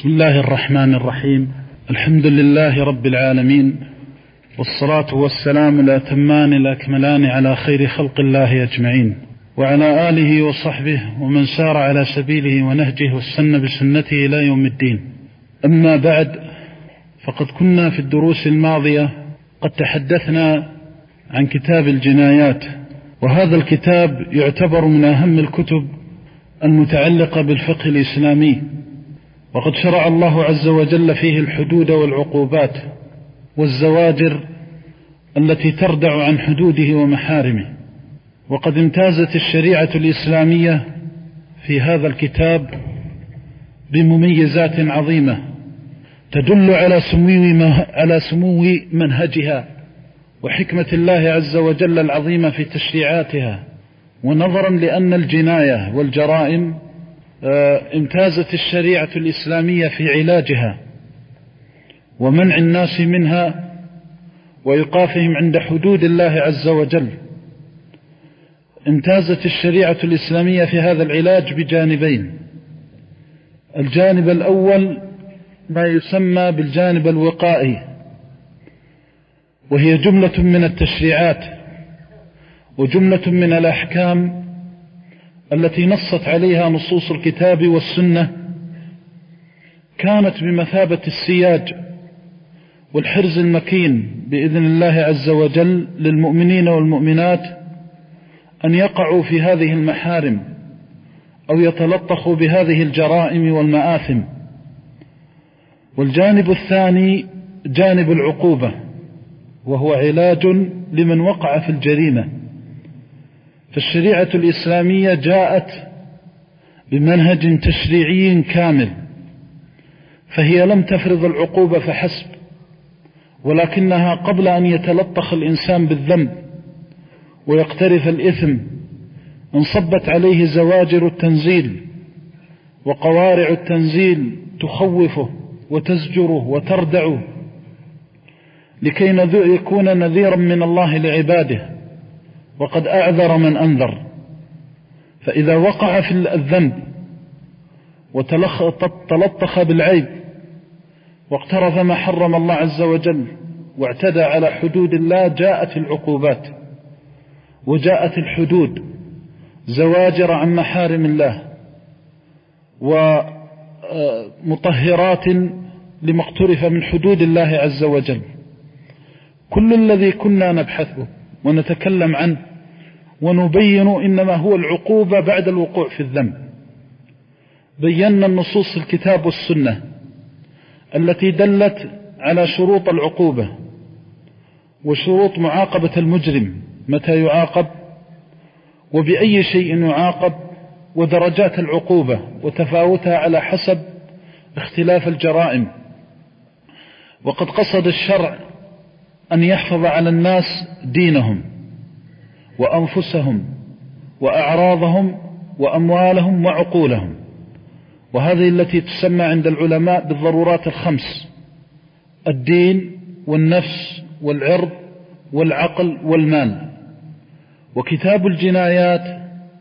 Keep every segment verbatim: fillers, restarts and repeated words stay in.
بسم الله الرحمن الرحيم. الحمد لله رب العالمين، والصلاة والسلام الأتمان الأكملان على خير خلق الله أجمعين، وعلى آله وصحبه ومن سار على سبيله ونهجه واستنى بسنته إلى يوم الدين. أما بعد، فقد كنا في الدروس الماضية قد تحدثنا عن كتاب الجنايات، وهذا الكتاب يعتبر من أهم الكتب المتعلقة بالفقه الإسلامي، وقد شرع الله عز وجل فيه الحدود والعقوبات والزواجر التي تردع عن حدوده ومحارمه. وقد امتازت الشريعة الإسلامية في هذا الكتاب بمميزات عظيمة تدل على سمو على سمو منهجها وحكمة الله عز وجل العظيمة في تشريعاتها. ونظرا لأن الجناية والجرائم امتازت الشريعة الإسلامية في علاجها ومنع الناس منها وإيقافهم عند حدود الله عز وجل، امتازت الشريعة الإسلامية في هذا العلاج بجانبين. الجانب الأول ما يسمى بالجانب الوقائي، وهي جملة من التشريعات وجملة من الأحكام التي نصت عليها نصوص الكتاب والسنة، كانت بمثابة السياج والحرز المكين بإذن الله عز وجل للمؤمنين والمؤمنات أن يقعوا في هذه المحارم أو يتلطخوا بهذه الجرائم والمآثم. والجانب الثاني جانب العقوبة، وهو علاج لمن وقع في الجريمة. فالشريعة الإسلامية جاءت بمنهج تشريعي كامل، فهي لم تفرض العقوبة فحسب، ولكنها قبل أن يتلطخ الإنسان بالذنب ويقترف الإثم انصبت عليه زواجر التنزيل وقوارع التنزيل تخوفه وتزجره وتردعه لكي يكون نذيرا من الله لعباده، وقد أعذر من أنذر. فإذا وقع في الذنب وتلطخ بالعيب واقترف ما حرم الله عز وجل واعتدى على حدود الله، جاءت العقوبات وجاءت الحدود زواجر عن محارم الله ومطهرات لما اقترف من حدود الله عز وجل. كل الذي كنا نبحثه ونتكلم عنه ونبين إنما هو العقوبة بعد الوقوع في الذنب. بينا النصوص الكتاب والسنة التي دلت على شروط العقوبة وشروط معاقبة المجرم، متى يعاقب وبأي شيء يعاقب، ودرجات العقوبة وتفاوتها على حسب اختلاف الجرائم. وقد قصد الشرع أن يحفظ على الناس دينهم وأنفسهم وأعراضهم وأموالهم وعقولهم، وهذه التي تسمى عند العلماء بالضرورات الخمس: الدين والنفس والعرض والعقل والمال. وكتاب الجنايات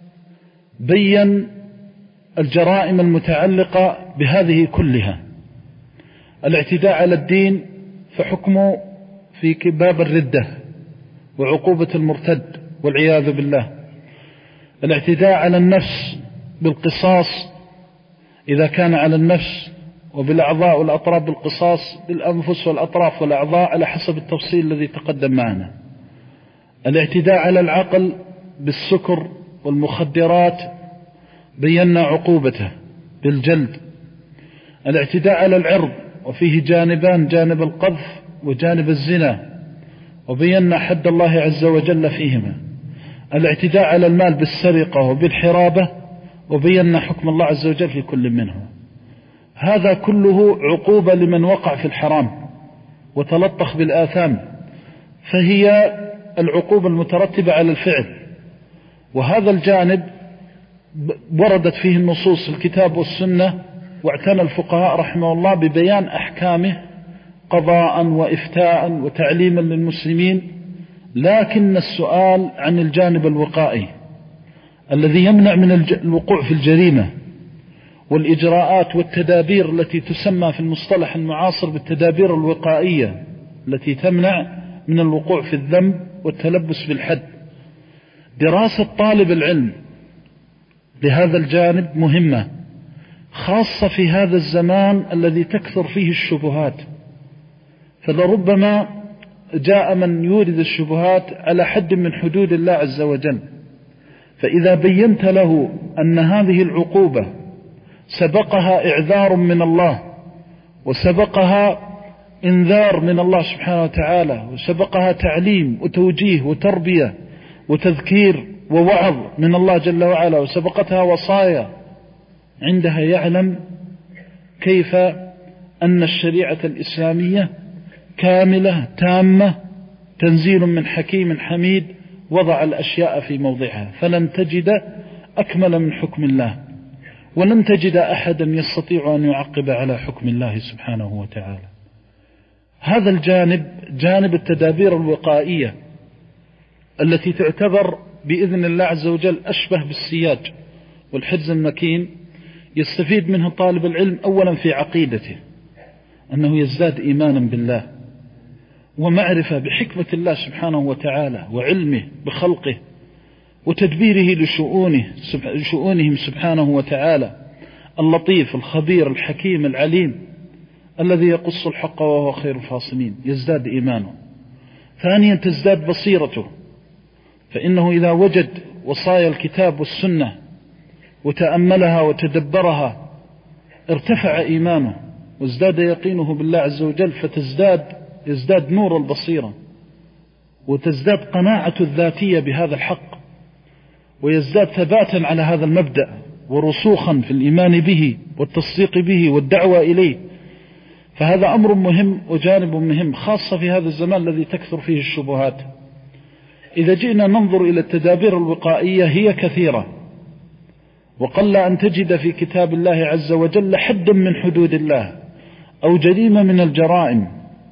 بيّن الجرائم المتعلقة بهذه كلها. الاعتداء على الدين فحكمه في باب الردة وعقوبة المرتد والعياذ بالله. الاعتداء على النفس بالقصاص إذا كان على النفس، وبالأعضاء والأطراف بالقصاص بالأنفس والأطراف والأعضاء على حسب التفصيل الذي تقدم معنا. الاعتداء على العقل بالسكر والمخدرات بينا عقوبته بالجلد. الاعتداء على العرض وفيه جانبان: جانب القذف وجانب الزنا، وبينا حد الله عز وجل فيهما. الاعتداء على المال بالسرقة وبالحرابة، وبينا حكم الله عز وجل في كل منهم. هذا كله عقوبة لمن وقع في الحرام وتلطخ بالآثام، فهي العقوبة المترتبة على الفعل. وهذا الجانب وردت فيه النصوص الكتاب والسنة، واعتنى الفقهاء رحمه الله ببيان أحكامه قضاء وإفتاء وتعليما للمسلمين. لكن السؤال عن الجانب الوقائي الذي يمنع من الوقوع في الجريمة والإجراءات والتدابير التي تسمى في المصطلح المعاصر بالتدابير الوقائية التي تمنع من الوقوع في الذنب والتلبس بالحد. دراسة طالب العلم بهذا الجانب مهمة، خاصة في هذا الزمان الذي تكثر فيه الشبهات، فلربما جاء من يورد الشبهات على حد من حدود الله عز وجل، فإذا بينت له أن هذه العقوبة سبقها إعذار من الله، وسبقها إنذار من الله سبحانه وتعالى، وسبقها تعليم وتوجيه وتربية وتذكير ووعظ من الله جل وعلا، وسبقتها وصايا، عندها يعلم كيف أن الشريعة الإسلامية كاملة تامة، تنزيل من حكيم حميد، وضع الأشياء في موضعها، فلن تجد أكمل من حكم الله، ولن تجد أحدا يستطيع أن يعقب على حكم الله سبحانه وتعالى. هذا الجانب جانب التدابير الوقائية التي تعتبر بإذن الله عز وجل أشبه بالسياج والحرز المكين، يستفيد منه طالب العلم أولا في عقيدته، أنه يزداد إيمانا بالله ومعرفة بحكمة الله سبحانه وتعالى وعلمه بخلقه وتدبيره لشؤونه لشؤونهم سبحانه وتعالى، اللطيف الخبير الحكيم العليم الذي يقص الحق وهو خير الفاصلين، يزداد إيمانه. ثانيا تزداد بصيرته، فإنه إذا وجد وصايا الكتاب والسنة وتأملها وتدبرها ارتفع إيمانه وازداد يقينه بالله عز وجل، فتزداد يزداد نور البصيرة، وتزداد قناعة الذاتية بهذا الحق، ويزداد ثباتا على هذا المبدأ ورسوخا في الإيمان به والتصديق به والدعوة إليه. فهذا أمر مهم وجانب مهم، خاصة في هذا الزمان الذي تكثر فيه الشبهات. إذا جئنا ننظر إلى التدابير الوقائية هي كثيرة، وقل أن تجد في كتاب الله عز وجل حدا من حدود الله أو جريمة من الجرائم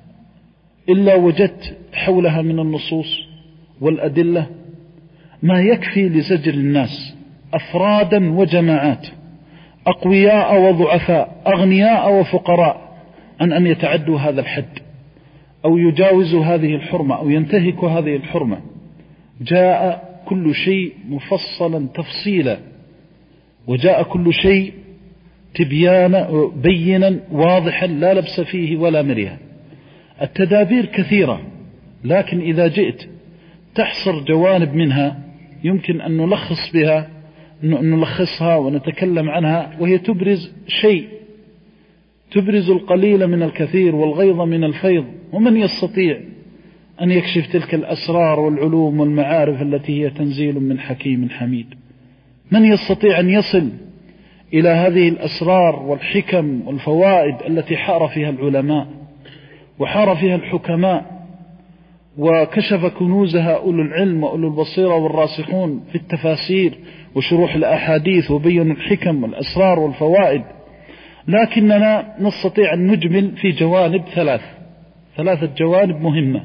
إلا وجدت حولها من النصوص والأدلة ما يكفي لزجر الناس أفرادا وجماعات، أقوياء وضعفاء، أغنياء وفقراء، عن أن يتعدوا هذا الحد أو يجاوزوا هذه الحرمة أو ينتهكوا هذه الحرمة. جاء كل شيء مفصلا تفصيلا، وجاء كل شيء تبيانا بينا واضحا لا لبس فيه ولا مريا. التدابير كثيرة، لكن إذا جئت تحصر جوانب منها يمكن أن نلخص بها أن نلخصها ونتكلم عنها، وهي تبرز شيء، تبرز القليل من الكثير والغيظ من الفيض. ومن يستطيع أن يكشف تلك الأسرار والعلوم والمعارف التي هي تنزيل من حكيم حميد؟ من يستطيع أن يصل إلى هذه الأسرار والحكم والفوائد التي حار فيها العلماء وحار فيها الحكماء، وكشف كنوزها أولو العلم وأولو البصيرة والراسخون في التفاسير وشروح الأحاديث، وبينوا الحكم والأسرار والفوائد. لكننا نستطيع أن نجمل في جوانب ثلاث ثلاثة جوانب مهمة.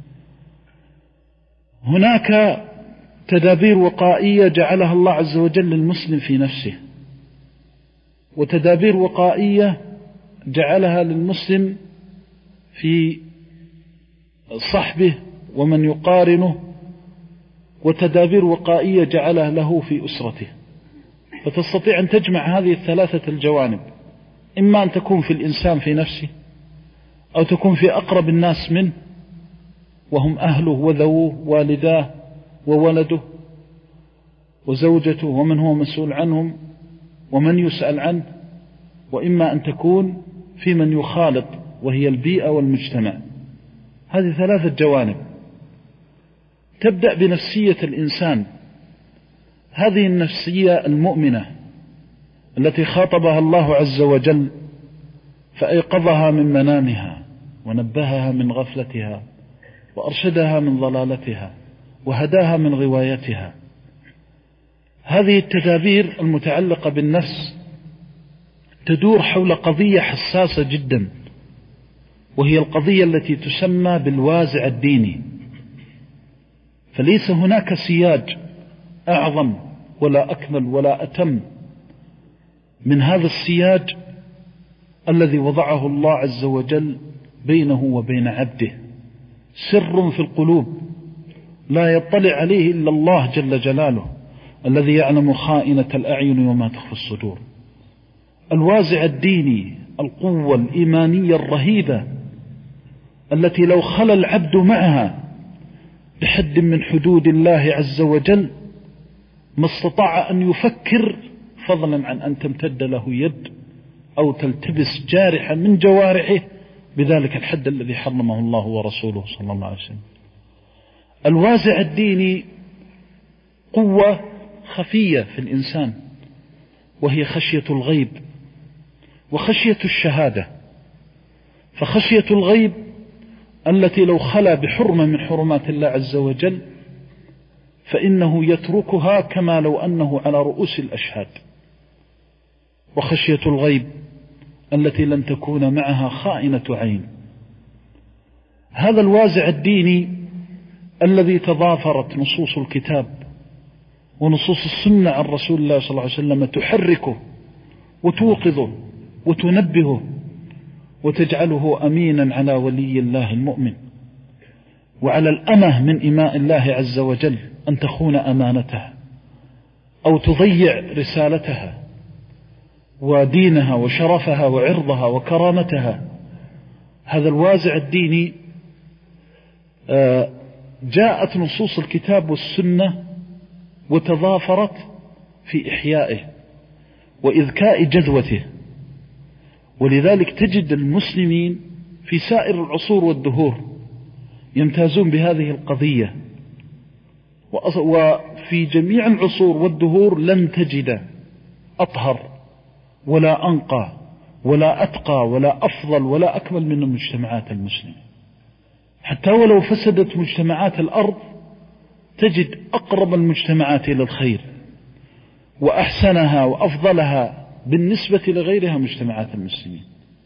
هناك تدابير وقائية جعلها الله عز وجل للمسلم في نفسه، وتدابير وقائية جعلها للمسلم في صحبه ومن يقارنه، وتدابير وقائية جعلها له في أسرته. فتستطيع أن تجمع هذه الثلاثة الجوانب، إما أن تكون في الإنسان في نفسه، أو تكون في أقرب الناس منه وهم أهله وذووه والداه وولده وزوجته ومن هو مسؤول عنهم ومن يسأل عنه، وإما أن تكون في من يخالط وهي البيئة والمجتمع. هذه ثلاثة جوانب. تبدأ بنفسية الإنسان، هذه النفسية المؤمنة التي خاطبها الله عز وجل فأيقظها من منامها ونبهها من غفلتها وأرشدها من ضلالتها وهداها من غوايتها. هذه التدابير المتعلقة بالنفس تدور حول قضية حساسة جدا، وهي القضية التي تسمى بالوازع الديني. فليس هناك سياج أعظم ولا أكمل ولا أتم من هذا السياج الذي وضعه الله عز وجل بينه وبين عبده، سر في القلوب لا يطلع عليه إلا الله جل جلاله الذي يعلم خائنة الأعين وما تخفي الصدور. الوازع الديني، القوة الإيمانية الرهيبة التي لو خلى العبد معها بحد من حدود الله عز وجل ما استطاع أن يفكر، فضلا عن أن تمتد له يد أو تلتبس جارحة من جوارحه بذلك الحد الذي حرمه الله ورسوله صلى الله عليه وسلم. الوازع الديني قوة خفية في الإنسان، وهي خشية الغيب وخشية الشهادة. فخشية الغيب التي لو خلا بحرمة من حرمات الله عز وجل فإنه يتركها كما لو أنه على رؤوس الأشهاد، وخشية الغيب التي لن تكون معها خائنة عين. هذا الوازع الديني الذي تضافرت نصوص الكتاب ونصوص السنة عن رسول الله صلى الله عليه وسلم تحركه وتوقظه وتنبهه وتجعله أمينا على ولي الله المؤمن، وعلى الأمة من إماء الله عز وجل أن تخون أمانتها أو تضيع رسالتها ودينها وشرفها وعرضها وكرامتها. هذا الوازع الديني جاءت نصوص الكتاب والسنة وتضافرت في إحيائه وإذكاء جذوته، ولذلك تجد المسلمين في سائر العصور والدهور يمتازون بهذه القضية، وفي جميع العصور والدهور لن تجد أطهر ولا أنقى ولا أتقى ولا أفضل ولا أكمل من المجتمعات المسلمة. حتى ولو فسدت مجتمعات الأرض تجد أقرب المجتمعات إلى الخير وأحسنها وأفضلها بالنسبة لغيرها مجتمعات المسلمين.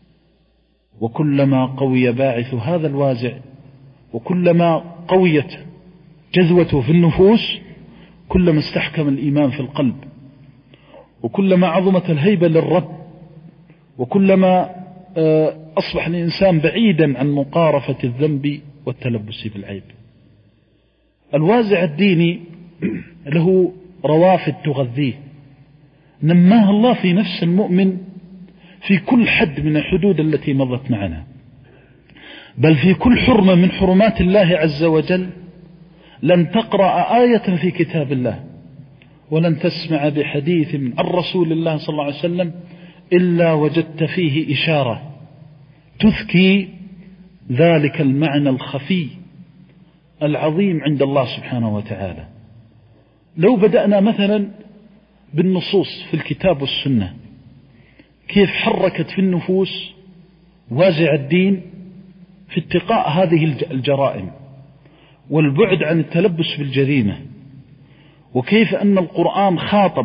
وكلما قوي باعث هذا الوازع وكلما قويت جذوته في النفوس كلما استحكم الإيمان في القلب، وكلما عظمت الهيبة للرب، وكلما أصبح الإنسان بعيدا عن مقارفة الذنب والتلبس بالعيب. الوازع الديني له روافد تغذيه، نماها الله في نفس المؤمن في كل حد من الحدود التي مضت معنا، بل في كل حرمة من حرمات الله عز وجل. لن تقرأ آية في كتاب الله ولن تسمع بحديث عن رسول الله صلى الله عليه وسلم إلا وجدت فيه إشارة تذكي ذلك المعنى الخفي العظيم عند الله سبحانه وتعالى. لو بدأنا مثلا بالنصوص في الكتاب والسنة كيف حركت في النفوس وازع الدين في اتقاء هذه الجرائم والبعد عن التلبس بالجريمة، وكيف أن القرآن خاطب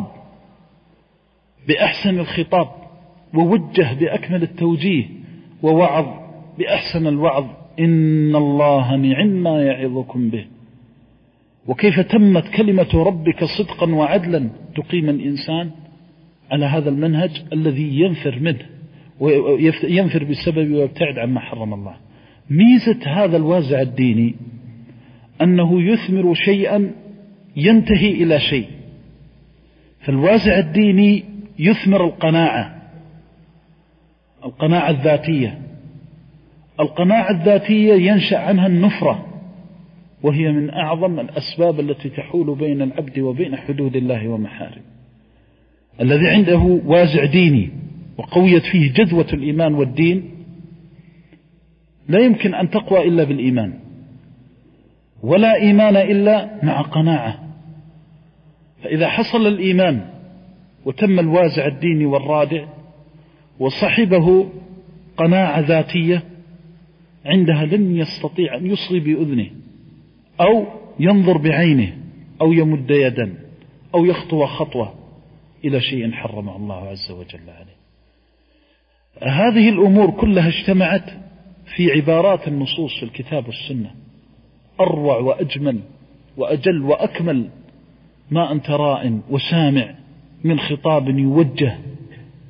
بأحسن الخطاب ووجه بأكمل التوجيه ووعظ بأحسن الوعظ، إن الله نعم ما يعظكم به، وكيف تمت كلمة ربك صدقا وعدلا تقيم الإنسان على هذا المنهج الذي ينفر منه وينفر بسببه ويبتعد عما حرم الله. ميزة هذا الوازع الديني أنه يثمر شيئا ينتهي إلى شيء. فالوازع الديني يثمر القناعة، القناعة الذاتية. القناعة الذاتية ينشأ عنها النفرة، وهي من أعظم الأسباب التي تحول بين العبد وبين حدود الله ومحارمه. الذي عنده وازع ديني وقويت فيه جذوة الإيمان والدين لا يمكن أن تقوى إلا بالإيمان، ولا إيمان إلا مع قناعة. فإذا حصل الإيمان وتم الوازع الديني والرادع وصحبه قناعة ذاتية، عندها لن يستطيع أن يصغي بأذنه أو ينظر بعينه أو يمد يدا أو يخطو خطوة إلى شيء حرمه الله عز وجل عليه. هذه الأمور كلها اجتمعت في عبارات النصوص في الكتاب والسنة، أروع وأجمل وأجل وأكمل ما أنت راء وسامع من خطاب يوجه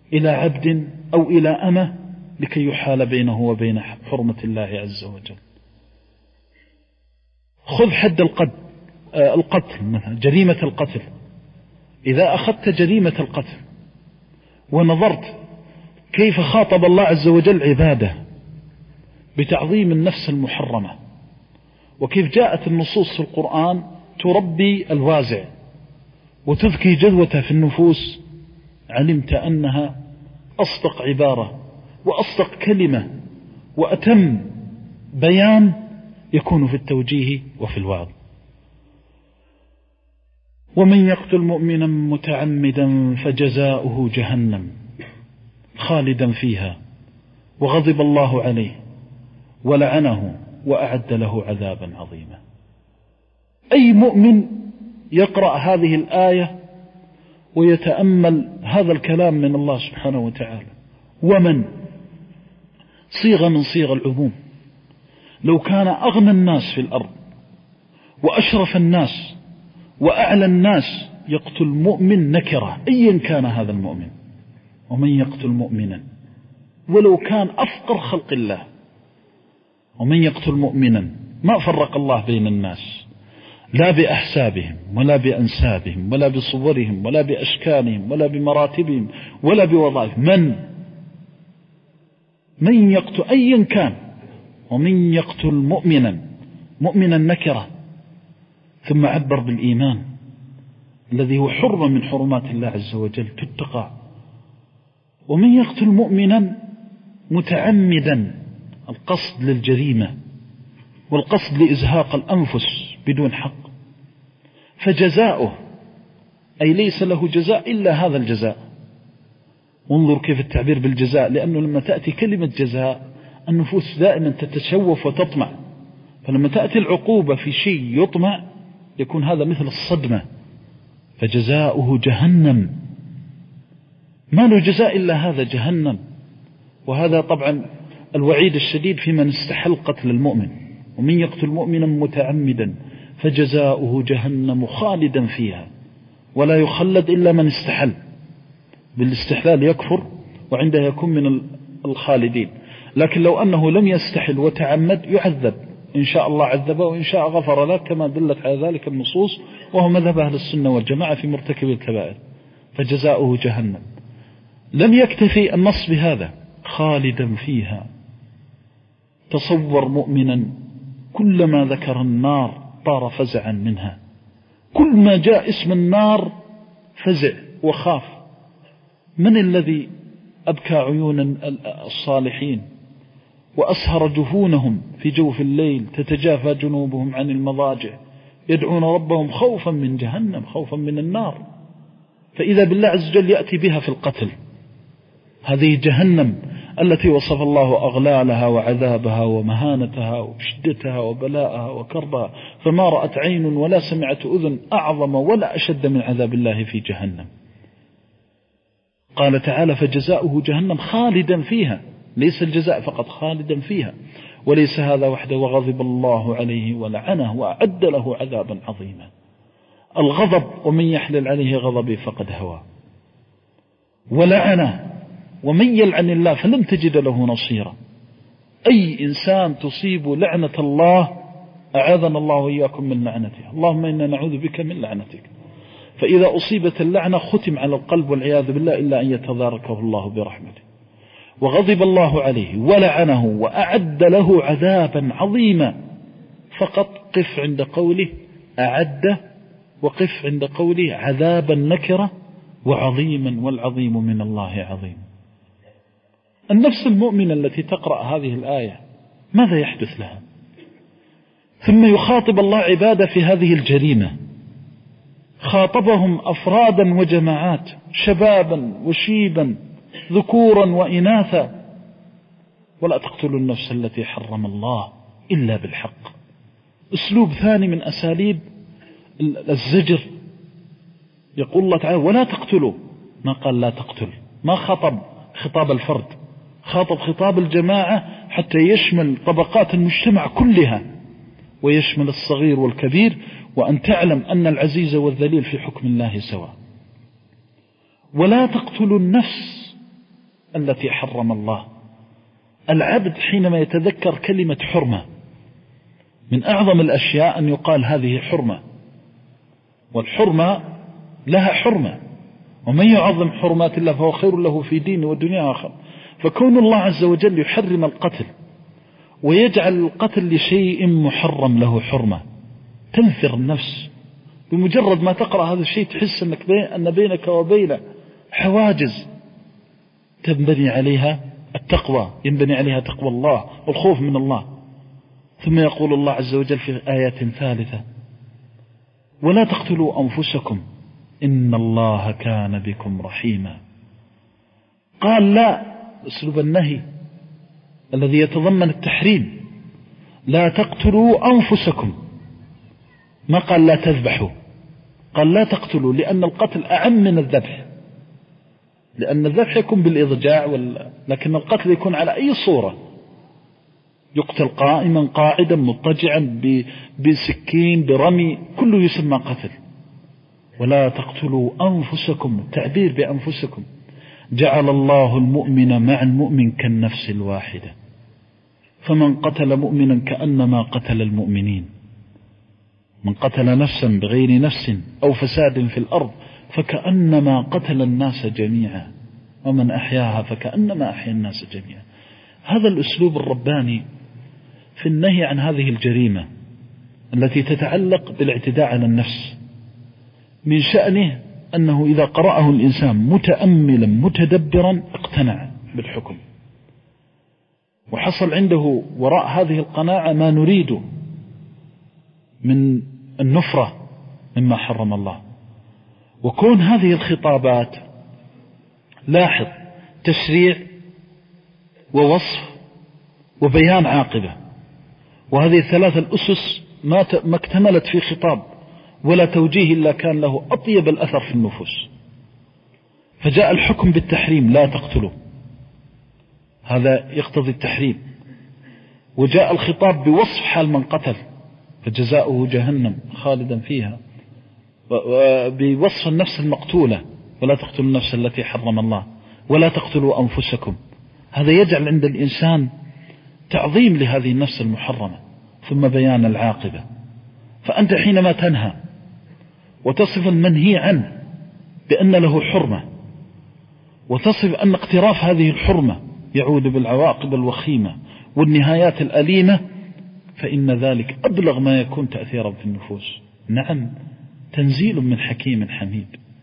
إلى عبد أو إلى أمة لكي يحال بينه وبين حرمة الله عز وجل. خذ حد القتل القتل مثلا، جريمة القتل. إذا أخذت جريمة القتل ونظرت كيف خاطب الله عز وجل عباده بتعظيم النفس المحرمة، وكيف جاءت النصوص في القرآن تربي الوازع وتذكي جذوته في النفوس، علمت أنها أصدق عبارة وأصدق كلمة وأتم بيان يكون في التوجيه وفي الوعظ. ومن يقتل مؤمنا متعمدا فجزاؤه جهنم خالدا فيها وغضب الله عليه ولعنه وأعد له عذابا عظيما. أي مؤمن يقرأ هذه الآية ويتأمل هذا الكلام من الله سبحانه وتعالى، ومن صيغة من صيغ العموم. لو كان أغنى الناس في الأرض وأشرف الناس وأعلى الناس يقتل مؤمن نكرة أيا كان هذا المؤمن، ومن يقتل مؤمنا ولو كان أفقر خلق الله، ومن يقتل مؤمنا ما فرق الله بين الناس لا بأحسابهم ولا بأنسابهم ولا بصورهم ولا بأشكالهم ولا بمراتبهم ولا بوظائف، من من يقتل أيا كان، ومن يقتل مؤمنا مؤمنا نكرة، ثم عبر بالإيمان الذي هو حرمة من حرمات الله عز وجل تتقى. ومن يقتل مؤمنا متعمدا، القصد للجريمة والقصد لإزهاق الأنفس بدون حق، فجزاؤه أي ليس له جزاء إلا هذا الجزاء. وانظر كيف التعبير بالجزاء، لأنه لما تأتي كلمة جزاء النفوس دائما تتشوف وتطمع، فلما تأتي العقوبة في شيء يطمع يكون هذا مثل الصدمة. فجزاؤه جهنم، ما له جزاء إلا هذا جهنم. وهذا طبعا الوعيد الشديد في من استحل قتل المؤمن. ومن يقتل مؤمنا متعمدا فجزاؤه جهنم خالدا فيها، ولا يخلد إلا من استحل، بالاستحلال يكفر وعنده يكون من الخالدين. لكن لو أنه لم يستحل وتعمد يعذب، إن شاء الله عذبه وإن شاء غفر له، كما دلت على ذلك النصوص، وهو مذهب أهل السنة والجماعة في مرتكب الكبائر. فجزاؤه جهنم. لم يكتفي النص بهذا، خالدا فيها. تصور مؤمنا كلما ذكر النار طار فزعا منها، كل ما جاء اسم النار فزع وخاف. من الذي أبكى عيون الصالحين وأسهر جفونهم في جوف الليل تتجافى جنوبهم عن المضاجع يدعون ربهم خوفا من جهنم، خوفا من النار. فإذا بالله عز وجل يأتي بها في القتل، هذه جهنم التي وصف الله أغلالها وعذابها ومهانتها وشدتها وبلاءها وكربها، فما رأت عين ولا سمعت أذن أعظم ولا أشد من عذاب الله في جهنم. قال تعالى فجزاؤه جهنم خالدا فيها، ليس الجزاء فقط، خالدا فيها. وليس هذا وحده، وغضب الله عليه ولعنه وأعد له عذابا عظيما. الغضب، ومن يحلل عليه غضبي فقد هوى. ولعنه، ومن يلعن الله فلن تجد له نصيرا. أي إنسان تصيب لعنة الله أعاذنا الله وإياكم من لعنته، اللهم إنا نعوذ بك من لعنتك. فإذا أصيبت اللعنة ختم على القلب والعياذ بالله إلا أن يتداركه الله برحمته. وغضب الله عليه ولعنه وأعد له عذابا عظيما. فقط قف عند قوله أعد، وقف عند قوله عذابا نكرة وعظيما، والعظيم من الله عظيم. النفس المؤمنة التي تقرأ هذه الآية ماذا يحدث لها؟ ثم يخاطب الله عباده في هذه الجريمة، خاطبهم أفرادا وجماعات، شبابا وشيبا، ذكورا وإناثا. ولا تقتلوا النفس التي حرم الله إلا بالحق. أسلوب ثاني من أساليب الزجر. يقول الله تعالى ولا تقتلوا، ما قال لا تقتل، ما خطب خطاب الفرد، خاطب خطاب الجماعة حتى يشمل طبقات المجتمع كلها ويشمل الصغير والكبير، وأن تعلم أن العزيز والذليل في حكم الله سواء. ولا تقتلوا النفس التي حرم الله. العبد حينما يتذكر كلمة حرمة من أعظم الأشياء أن يقال هذه حرمة، والحرمة لها حرمة، ومن يعظم حرمات الله فهو خير له في دينه والدنيا آخر. فكون الله عز وجل يحرم القتل ويجعل القتل لشيء محرم له حرمة تنفر النفس. بمجرد ما تقرأ هذا الشيء تحس أنك بين أن بينك وبينه حواجز تنبني عليها التقوى، ينبني عليها تقوى الله والخوف من الله. ثم يقول الله عز وجل في آيات ثالثة: ولا تقتلوا أنفسكم إن الله كان بكم رحيما. قال لا، أسلوب النهي الذي يتضمن التحريم، لا تقتلوا أنفسكم، ما قال لا تذبحوا، قال لا تقتلوا، لأن القتل أعم من الذبح، لأن الذبح يكون بالإضجاع وال... لكن القتل يكون على أي صورة، يقتل قائما قاعدا مضطجعا ب... بسكين برمي، كله يسمى قتل. ولا تقتلوا أنفسكم، التعبير بأنفسكم، جعل الله المؤمن مع المؤمن كالنفس الواحدة، فمن قتل مؤمنا كأنما قتل المؤمنين، من قتل نفسا بغير نفس أو فساد في الأرض فكأنما قتل الناس جميعا، ومن أحياها فكأنما أحيا الناس جميعا. هذا الأسلوب الرباني في النهي عن هذه الجريمة التي تتعلق بالاعتداء على النفس، من شأنه أنه إذا قرأه الإنسان متأملا متدبرا اقتنع بالحكم، وحصل عنده وراء هذه القناعة ما نريد من النفرة مما حرم الله. وكون هذه الخطابات، لاحظ، تشريع ووصف وبيان عاقبة، وهذه الثلاثة الأسس ما ما اكتملت في خطاب ولا توجيه إلا كان له أطيب الأثر في النفوس. فجاء الحكم بالتحريم لا تقتلوا، هذا يقتضي التحريم، وجاء الخطاب بوصف حال من قتل فجزاؤه جهنم خالدا فيها، بوصف النفس المقتولة ولا تقتلوا النفس التي حرم الله، ولا تقتلوا أنفسكم. هذا يجعل عند الإنسان تعظيم لهذه النفس المحرمة، ثم بيان العاقبة. فأنت حينما تنهى وتصف المنهي عنه بأن له حرمة، وتصف أن اقتراف هذه الحرمة يعود بالعواقب الوخيمة والنهايات الأليمة، فإن ذلك أبلغ ما يكون تأثيرا في النفوس. نعم، تنزيل من حكيم حميد.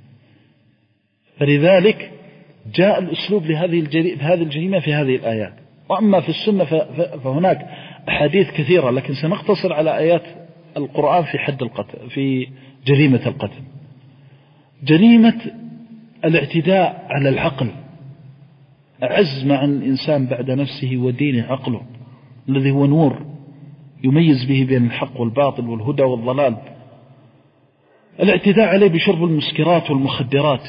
فلذلك جاء الأسلوب لهذه الجريمة في هذه الآيات. وأما في السنة فهناك أحاديث كثيرة، لكن سنقتصر على آيات القرآن في حد القتل، في جريمة القتل. جريمة الاعتداء على العقل، أعز مع الإنسان بعد نفسه ودينه عقله الذي هو نور يميز به بين الحق والباطل والهدى والضلال. الاعتداء عليه بشرب المسكرات والمخدرات،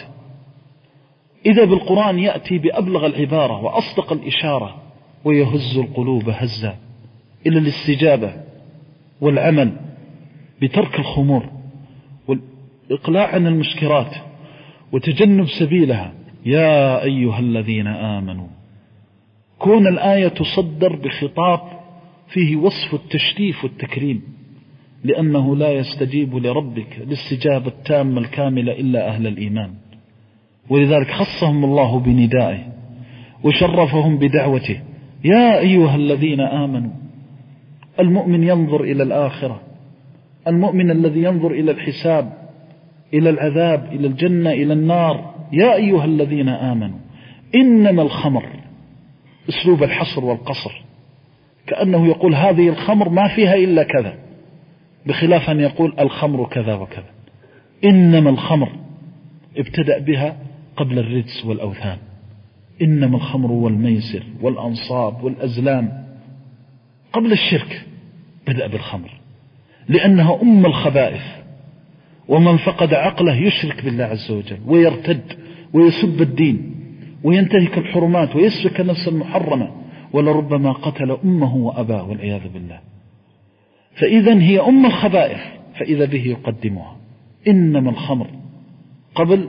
إذا بالقرآن يأتي بأبلغ العبارة وأصدق الإشارة، ويهز القلوب هزا إلى الاستجابة والعمل بترك الخمور والإقلاع عن المسكرات وتجنب سبيلها. يا أيها الذين آمنوا، كون الآية تصدر بخطاب فيه وصف التشريف والتكريم، لأنه لا يستجيب لربك الاستجابة التامة الكاملة إلا أهل الإيمان، ولذلك خصهم الله بندائه وشرفهم بدعوته. يا أيها الذين آمنوا، المؤمن ينظر إلى الآخرة، المؤمن الذي ينظر إلى الحساب، إلى العذاب، إلى الجنة، إلى النار. يا أيها الذين آمنوا إنما الخمر، أسلوب الحصر والقصر، كأنه يقول هذه الخمر ما فيها إلا كذا، بخلاف أن يقول الخمر كذا وكذا. إنما الخمر ابتدأ بها قبل الرجس والأوثان، إنما الخمر والميسر والأنصاب والأزلام، قبل الشرك بدأ بالخمر، لأنها أم الخبائث. ومن فقد عقله يشرك بالله عز وجل ويرتد ويسب الدين وينتهك الحرمات ويسفك النفس المحرمة، ولربما قتل أمه وأباه والعياذ بالله. فإذا هي أم الخبائث، فإذا به يقدمها. إنما الخمر قبل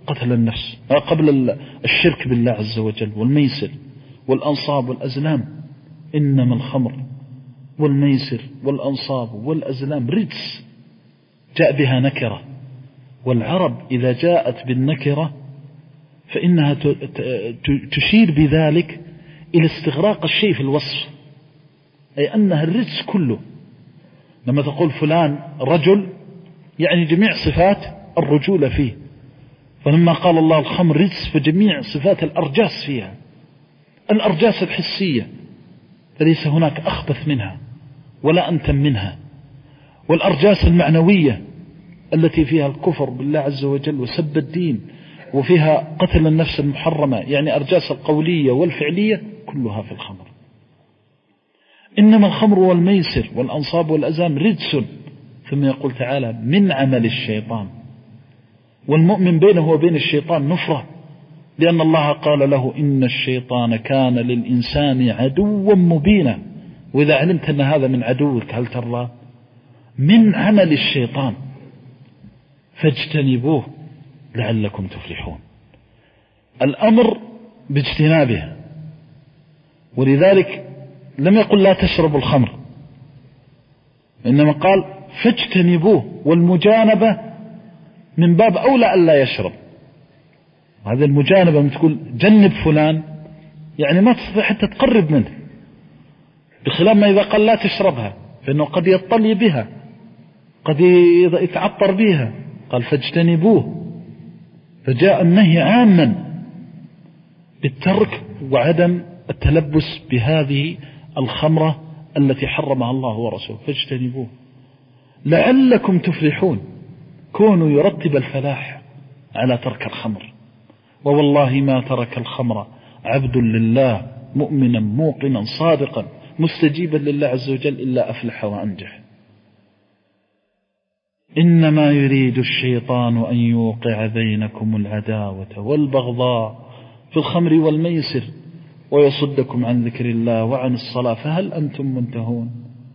قتل النفس قبل الشرك بالله عز وجل والميسر والأنصاب والأزلام. إنما الخمر والميسر والأنصاب والأزلام رجس، جاء بها نكرة، والعرب إذا جاءت بالنكرة فإنها تشير بذلك إلى استغراق الشيء في الوصف، أي أنها الرجس كله. لما تقول فلان رجل يعني جميع صفات الرجولة فيه، فلما قال الله الخمر رجس فجميع صفات الأرجاس فيها، الأرجاس الحسية فليس هناك أخبث منها ولا أنتم منها، والأرجاس المعنوية التي فيها الكفر بالله عز وجل وسب الدين وفيها قتل النفس المحرمة، يعني أرجاس القولية والفعلية كلها في الخمر. إنما الخمر والميسر والأنصاب والأزلام رجس، ثم يقول تعالى من عمل الشيطان. والمؤمن بينه وبين الشيطان نفرة، لأن الله قال له إن الشيطان كان للإنسان عدوا مبينا، وإذا علمت أن هذا من عدوك هل ترى؟ من عمل الشيطان فاجتنبوه لعلكم تفلحون. الأمر باجتنابه، ولذلك لم يقل لا تشربوا الخمر، إنما قال فاجتنبوه، والمجانبة من باب أولى ألا يشرب. هذا المجانبة من تقول جنب فلان يعني ما تستطيع حتى تقرب منه، بخلاف ما إذا قال لا تشربها فإنه قد يطلي بها، قد يتعطر بها. قال فاجتنبوه، فجاء النهي عاما بالترك وعدم التلبس بهذه الخمرة التي حرمها الله ورسوله، فاجتنبوه لعلكم تفلحون. كونوا يرتب الفلاح على ترك الخمر، ووالله ما ترك الخمر عبد لله مؤمنا موقنا صادقا مستجيبا لله عز وجل إلا أفلح وأنجح. إنما يريد الشيطان أن يوقع بينكم العداوة والبغضاء في الخمر والميسر ويصدكم عن ذكر الله وعن الصلاة فهل أنتم منتهون.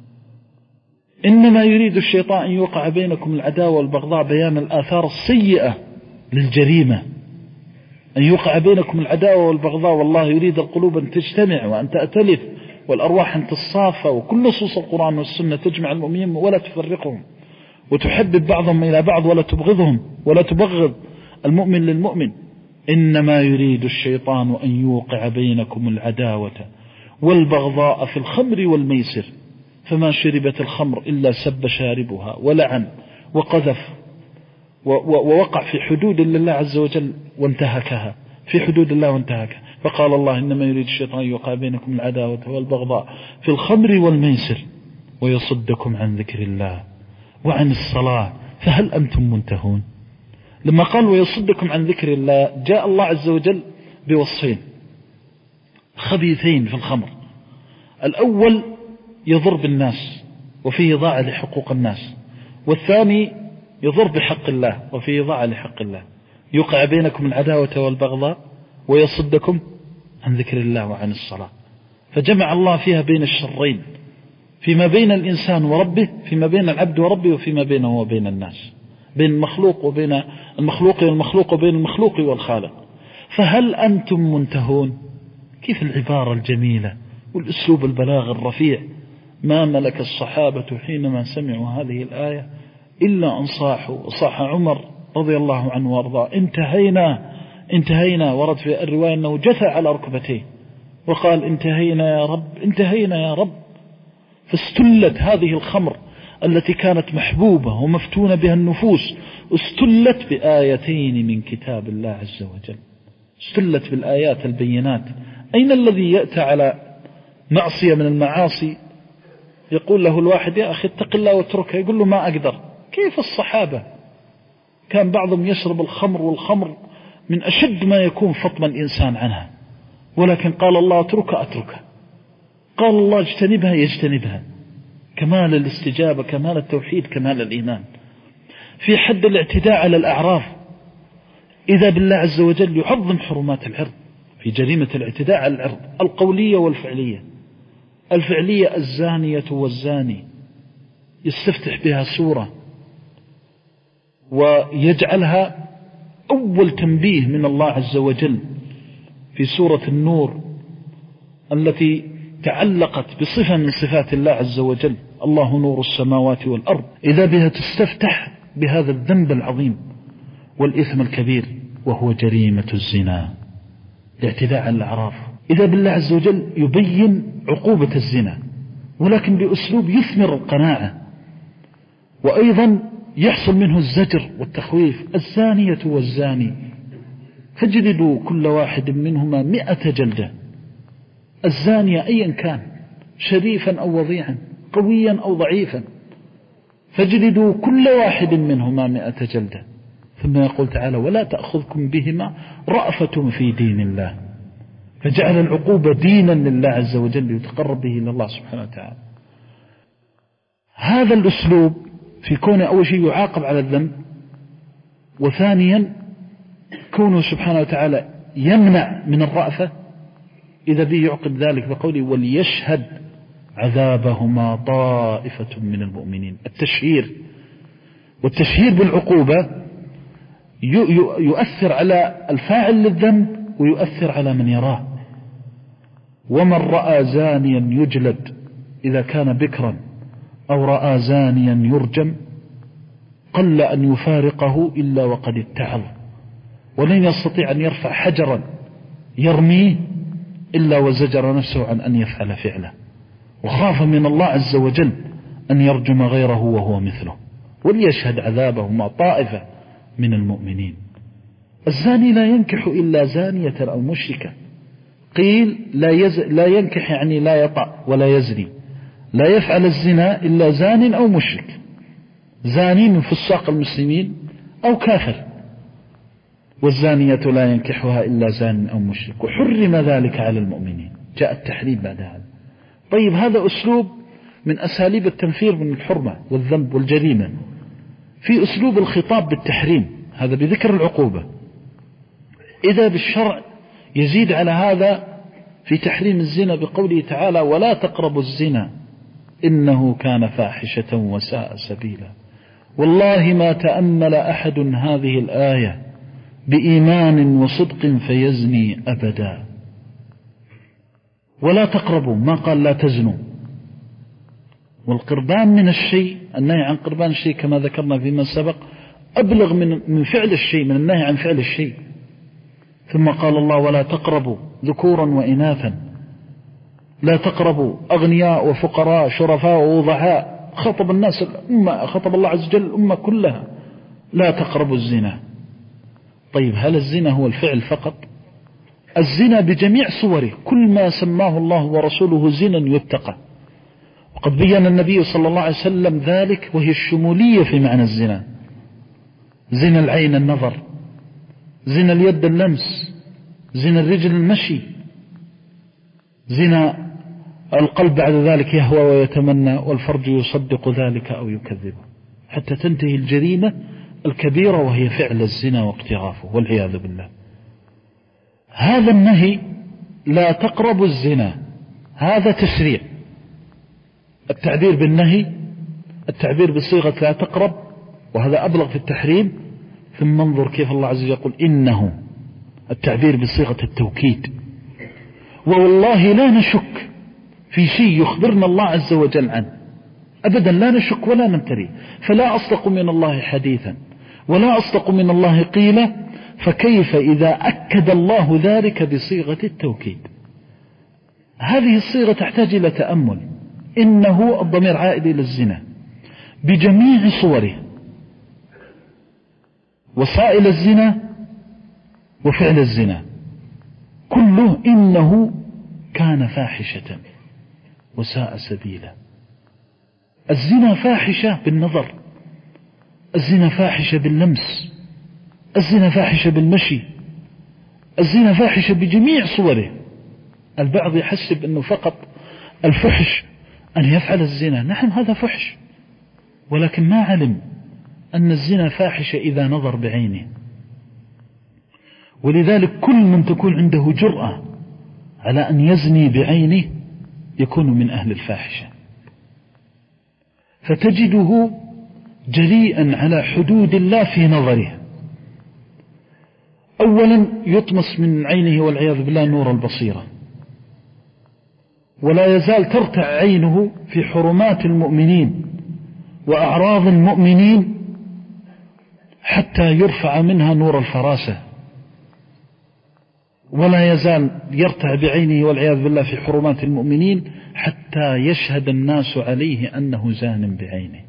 إنما يريد الشيطان أن يوقع بينكم العداوة والبغضاء، بيان الآثار السيئة للجريمة، أن يوقع بينكم العداوة والبغضاء، والله يريد القلوب أن تجتمع وأن تأتلف والأرواح أن تصافى، وكل نصوص القرآن والسنة تجمع المؤمنين ولا تفرقهم، وتحبب بعضهم إلى بعض ولا تبغضهم ولا تبغض المؤمن للمؤمن. إنما يريد الشيطان أن يوقع بينكم العداوة والبغضاء في الخمر والميسر، فما شربت الخمر إلا سب شاربها ولعن وقذف ووقع في حدود الله عز وجل وانتهكها، في حدود الله وانتهكها. فقال الله إنما يريد الشيطان أن يوقع بينكم العداوة والبغضاء في الخمر والميسر ويصدكم عن ذكر الله وعن الصلاة فهل أنتم منتهون. لما قال ويصدكم عن ذكر الله جاء الله عز وجل بوصفين خبيثين في الخمر. الأول يضر بالناس وفيه ضاع لحقوق الناس، والثاني يضر بحق الله وفيه ضاع لحق الله. يوقع بينكم العداوة والبغضاء ويصدكم عن ذكر الله وعن الصلاة، فجمع الله فيها بين الشرين، فيما بين الإنسان وربه، فيما بين العبد وربه، وفيما بينه وبين الناس، بين المخلوق وبين المخلوق والمخلوق وبين المخلوق والخالق. فهل أنتم منتهون؟ كيف العبارة الجميلة والأسلوب البلاغ الرفيع. ما ملك الصحابة حينما سمعوا هذه الآية إلا أن صاحوا، وصاح عمر رضي الله عنه وارضاه انتهينا انتهينا. ورد في الرواية أنه جثى على ركبتيه وقال انتهينا يا رب انتهينا يا رب. فاستلت هذه الخمر التي كانت محبوبة ومفتونة بها النفوس، استلت بآيتين من كتاب الله عز وجل، استلت بالآيات البينات. أين الذي يأتى على معصية من المعاصي يقول له الواحد يا أخي اتق الله واتركها، يقول له ما أقدر. كيف الصحابة كان بعضهم يشرب الخمر، والخمر من أشد ما يكون فطم الإنسان عنها، ولكن قال الله اتركها اتركها، قال الله اجتنبها يجتنبها. كمال الاستجابة، كمال التوحيد، كمال الإيمان. في حد الاعتداء على الأعراف، إذا بالله عز وجل يعظم حرمات العرض في جريمة الاعتداء على العرض القولية والفعلية. الفعلية الزانية والزاني يستفتح بها سورة ويجعلها أول تنبيه من الله عز وجل في سورة النور التي تعلقت بصفة من صفات الله عز وجل، الله نور السماوات والأرض، إذا بها تستفتح بهذا الذنب العظيم والإثم الكبير وهو جريمة الزنا، الاعتداء على الأعراف. إذا بالله عز وجل يبين عقوبة الزنا، ولكن بأسلوب يثمر القناعة، وأيضا يحصل منه الزجر والتخويف. الزانية والزاني فاجلدوا كل واحد منهما مئة جلدة. الزانية أيا كان، شريفا أو وضيعا، قويا أو ضعيفا، فاجلدوا كل واحد منهما مئة جلدة. ثم يقول تعالى: ولا تأخذكم بهما رأفة في دين الله، فجعل العقوبة دينا لله عز وجل يتقرب به إلى الله سبحانه وتعالى. هذا الأسلوب في كونه أول شيء يعاقب على الذنب، وثانيا كونه سبحانه وتعالى يمنع من الرأفة، إذا به يعقب ذلك بقوله: وليشهد عذابهما طائفة من المؤمنين. التشهير، والتشهير بالعقوبة يؤثر على الفاعل للذنب ويؤثر على من يراه. ومن رأى زانيا يجلد إذا كان بكرا، أو رأى زانيا يرجم، قل أن يفارقه إلا وقد اتعظ، ولن يستطيع أن يرفع حجرا يرميه إلا وزجر نفسه عن أن يفعل فعله، وخاف من الله عز وجل أن يرجم غيره وهو مثله. وليشهد عذابهما طائفة من المؤمنين. الزاني لا ينكح إلا زانية أو مشركة. قيل لا, يز... لا ينكح يعني لا يطأ ولا يزني، لا يفعل الزنا إلا زان أو مشرك، زاني من فساق المسلمين أو كافر. والزانية لا ينكحها إلا زان أو مشرك، وحرم ذلك على المؤمنين. جاء التحريم بعد هذا. طيب، هذا أسلوب من أساليب التنفير من الحرمة والذنب والجريمة. في أسلوب الخطاب بالتحريم، هذا بذكر العقوبة. إذا بالشرع يزيد على هذا في تحريم الزنا بقوله تعالى: ولا تقربوا الزنا إنه كان فاحشة وساء سبيلا. والله ما تأمل أحد هذه الآية بإيمان وصدق فيزني أبدا. ولا تقربوا، ما قال لا تزنوا. والقربان من الشيء، النهي عن قربان الشيء كما ذكرنا فيما سبق أبلغ من من فعل الشيء، من النهي عن فعل الشيء. ثم قال الله: ولا تقربوا ذكورا وإناثا، لا تقربوا أغنياء وفقراء، شرفاء ووضعاء. خطب الناس الأمة، خطب الله عز وجل الأمة كلها: لا تقربوا الزنا. طيب، هل الزنا هو الفعل فقط؟ الزنا بجميع صوره، كل ما سماه الله ورسوله زنا يتقى. وقد بيّن النبي صلى الله عليه وسلم ذلك، وهي الشمولية في معنى الزنا. زنا العين النظر، زنا اليد اللمس، زنا الرجل المشي، زنا القلب بعد ذلك يهوى ويتمنى، والفرج يصدق ذلك أو يكذبه، حتى تنتهي الجريمة الكبيرة وهي فعل الزنا واقترافه والعياذ بالله. هذا النهي لا تقربوا الزنا، هذا تشريع. التعبير بالنهي، التعبير بصيغة لا تقرب، وهذا أبلغ في التحريم. ثم انظر كيف الله عز وجل يقول إنه، التعبير بصيغة التوكيد. والله لا نشك في شيء يخبرنا الله عز وجل عنه أبدا، لا نشك ولا نمتري. فلا أصدق من الله حديثا ولا أصدق من الله قيلا، فكيف إذا أكد الله ذلك بصيغة التوكيد؟ هذه الصيغة تحتاج إلى تأمل. إنه الضمير عائد إلى الزنا بجميع صوره، وسائل الزنا وفعل الزنا كله. إنه كان فاحشة وساء سبيلا. الزنا فاحشة بالنظر، الزنا فاحشة باللمس، الزنا فاحشة بالمشي، الزنا فاحشة بجميع صوره. البعض يحسب أنه فقط الفحش أن يفعل الزنا. نعم، هذا فحش، ولكن ما علم أن الزنا فاحشة إذا نظر بعينه. ولذلك كل من تكون عنده جرأة على أن يزني بعينه يكون من أهل الفاحشة، فتجده جريئا على حدود الله في نظره. أولا يطمس من عينه والعياذ بالله نور البصيرة، ولا يزال ترتع عينه في حرمات المؤمنين وأعراض المؤمنين حتى يرفع منها نور الفراسة، ولا يزال يرتع بعينه والعياذ بالله في حرمات المؤمنين حتى يشهد الناس عليه أنه زان بعينه.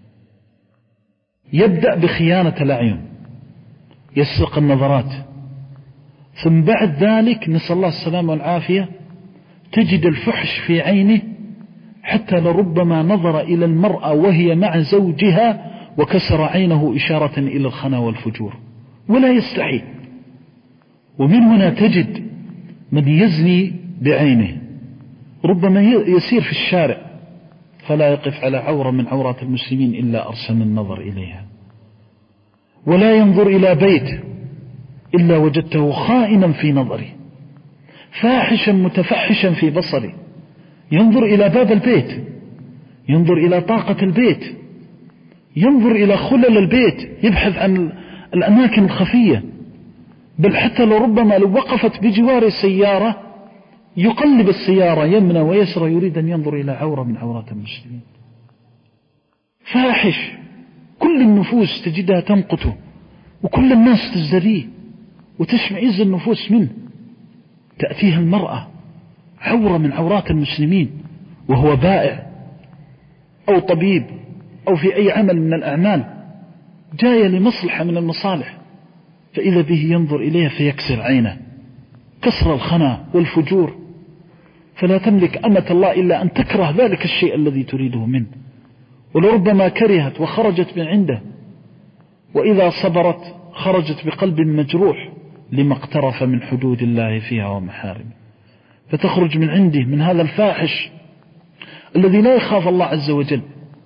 يبدأ بخيانة الأعين، يسرق النظرات، ثم بعد ذلك نسأل الله السلامة والعافية تجد الفحش في عينه، حتى لربما نظر إلى المرأة وهي مع زوجها وكسر عينه إشارة إلى الخنا والفجور ولا يستحي. ومن هنا تجد من يزني بعينه، ربما يسير في الشارع فلا يقف على عورة من عورات المسلمين إلا أرسل النظر إليها، ولا ينظر إلى بيت إلا وجدته خائنا في نظره، فاحشا متفحشا في بصره، ينظر إلى باب البيت، ينظر إلى طاقة البيت، ينظر إلى خلل البيت، يبحث عن الأماكن الخفية، بل حتى لربما لو وقفت بجوار السيارة يقلب السيارة يمنى ويسرى يريد أن ينظر إلى عورة من عورات المسلمين. فاحش، كل النفوس تجدها تمقته وكل الناس تزدريه وتشمئز النفوس منه. تأتيها المرأة عورة من عورات المسلمين وهو بائع أو طبيب أو في أي عمل من الأعمال جاية لمصلحة من المصالح، فإذا به ينظر إليها فيكسر عينه كسر الخنا والفجور، فلا تملك أمة الله إلا أن تكره ذلك الشيء الذي تريده منه، ولربما كرهت وخرجت من عنده، وإذا صبرت خرجت بقلب مجروح لما اقترف من حدود الله فيها ومحارمه، فتخرج من عنده من هذا الفاحش الذي لا يخاف الله عز وجل